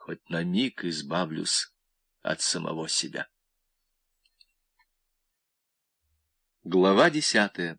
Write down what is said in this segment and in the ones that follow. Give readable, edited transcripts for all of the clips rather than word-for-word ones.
хоть на миг избавлюсь от самого себя. Глава 10.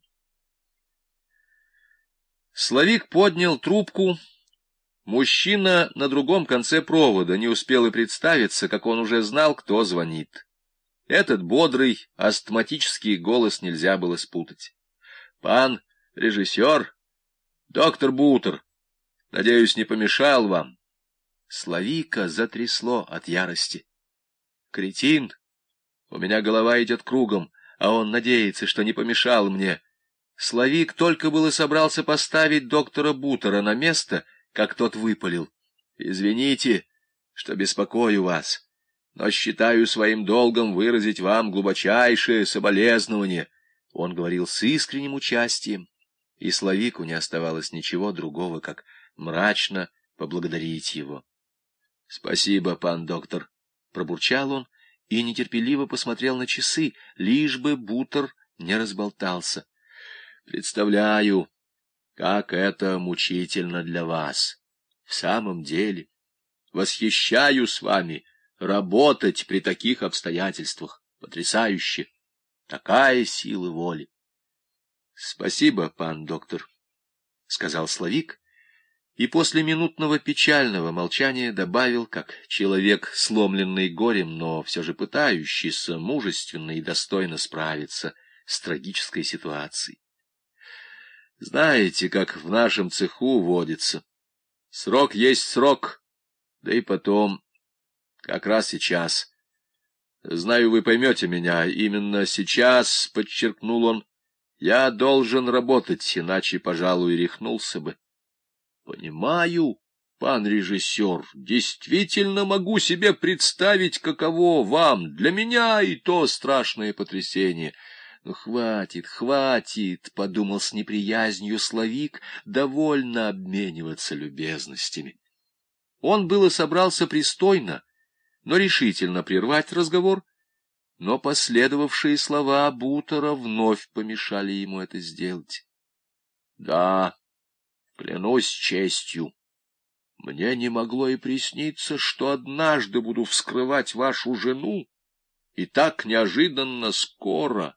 Славик поднял трубку. Мужчина на другом конце провода не успел и представиться, как он уже знал, кто звонит. Этот бодрый, астматический голос нельзя было спутать. «Пан режиссер, доктор Бутер, надеюсь, не помешал вам?» Славика затрясло от ярости. «Кретин, у меня голова идет кругом, а он надеется, что не помешал мне». Славик только было собрался поставить доктора Бутера на место, как тот выпалил: «Извините, что беспокою вас, но считаю своим долгом выразить вам глубочайшее соболезнование». Он говорил с искренним участием, и Славику не оставалось ничего другого, как мрачно поблагодарить его. «Спасибо, пан доктор», — пробурчал он и нетерпеливо посмотрел на часы, лишь бы Бутер не разболтался. «Представляю, как это мучительно для вас. В самом деле, восхищаюсь вами. Работать при таких обстоятельствах потрясающе. Такая сила воли». «Спасибо, пан доктор», — сказал Славик, и после минутного печального молчания добавил, как человек, сломленный горем, но все же пытающийся мужественно и достойно справиться с трагической ситуацией. «Знаете, как в нашем цеху водится. Срок есть срок, да и потом, как раз сейчас. Знаю, вы поймете меня, именно сейчас, — подчеркнул он, — я должен работать, иначе, пожалуй, рехнулся бы». «Понимаю, пан режиссер, действительно могу себе представить, каково вам, для меня и то страшное потрясение». «Ну, хватит, хватит», — подумал с неприязнью Славик, — «довольно обмениваться любезностями». Он было собрался пристойно, но решительно прервать разговор, но последовавшие слова Бутера вновь помешали ему это сделать. «Да, клянусь честью, мне не могло и присниться, что однажды буду вскрывать вашу жену, и так неожиданно скоро».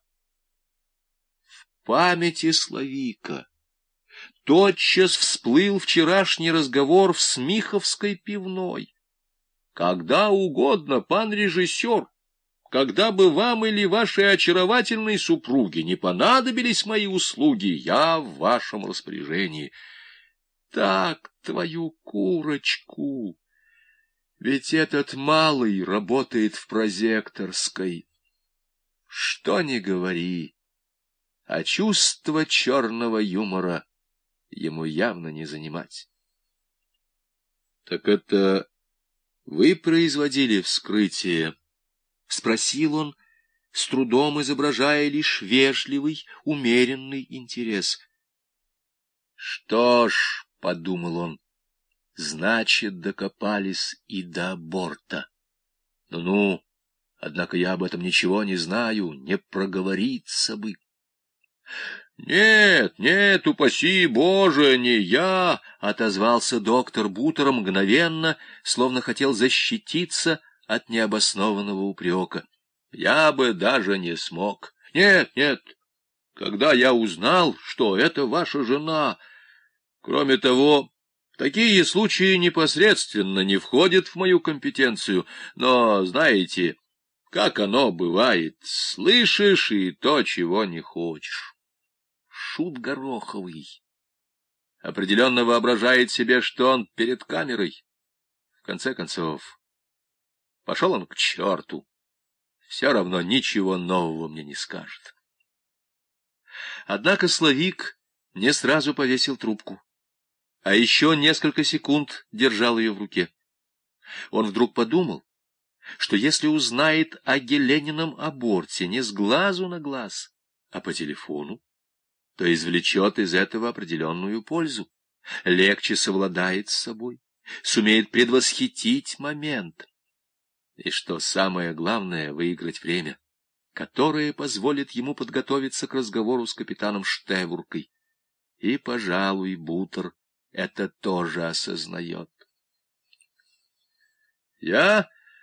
В памяти Славика тотчас всплыл вчерашний разговор в Смиховской пивной. «Когда угодно, пан режиссер, когда бы вам или вашей очаровательной супруге не понадобились мои услуги, я в вашем распоряжении». Так, твою курочку! Ведь этот малый работает в прозекторской. Что ни говори, а чувство черного юмора ему явно не занимать. — Так это вы производили вскрытие? — спросил он, с трудом изображая лишь вежливый, умеренный интерес. — Что ж, — подумал он, — значит, докопались и до аборта. Ну-ну, однако я об этом ничего не знаю, не проговориться бы. «Нет, нет, упаси Боже, не я!» — отозвался доктор Бутер мгновенно, словно хотел защититься от необоснованного упрека. «Я бы даже не смог. Нет, нет, когда я узнал, что это ваша жена. Кроме того, такие случаи непосредственно не входят в мою компетенцию, но, знаете, как оно бывает, слышишь и то, чего не хочешь». Шут Гороховый определенно воображает себе, что он перед камерой. В конце концов, пошел он к черту. Все равно ничего нового мне не скажет. Однако Славик не сразу повесил трубку, а еще несколько секунд держал ее в руке. Он вдруг подумал, что если узнает о Геленином аборте не с глазу на глаз, а по телефону, то извлечет из этого определенную пользу, легче совладает с собой, сумеет предвосхитить момент. И что самое главное, выиграть время, которое позволит ему подготовиться к разговору с капитаном Штевуркой. И, пожалуй, Бутер это тоже осознает. Я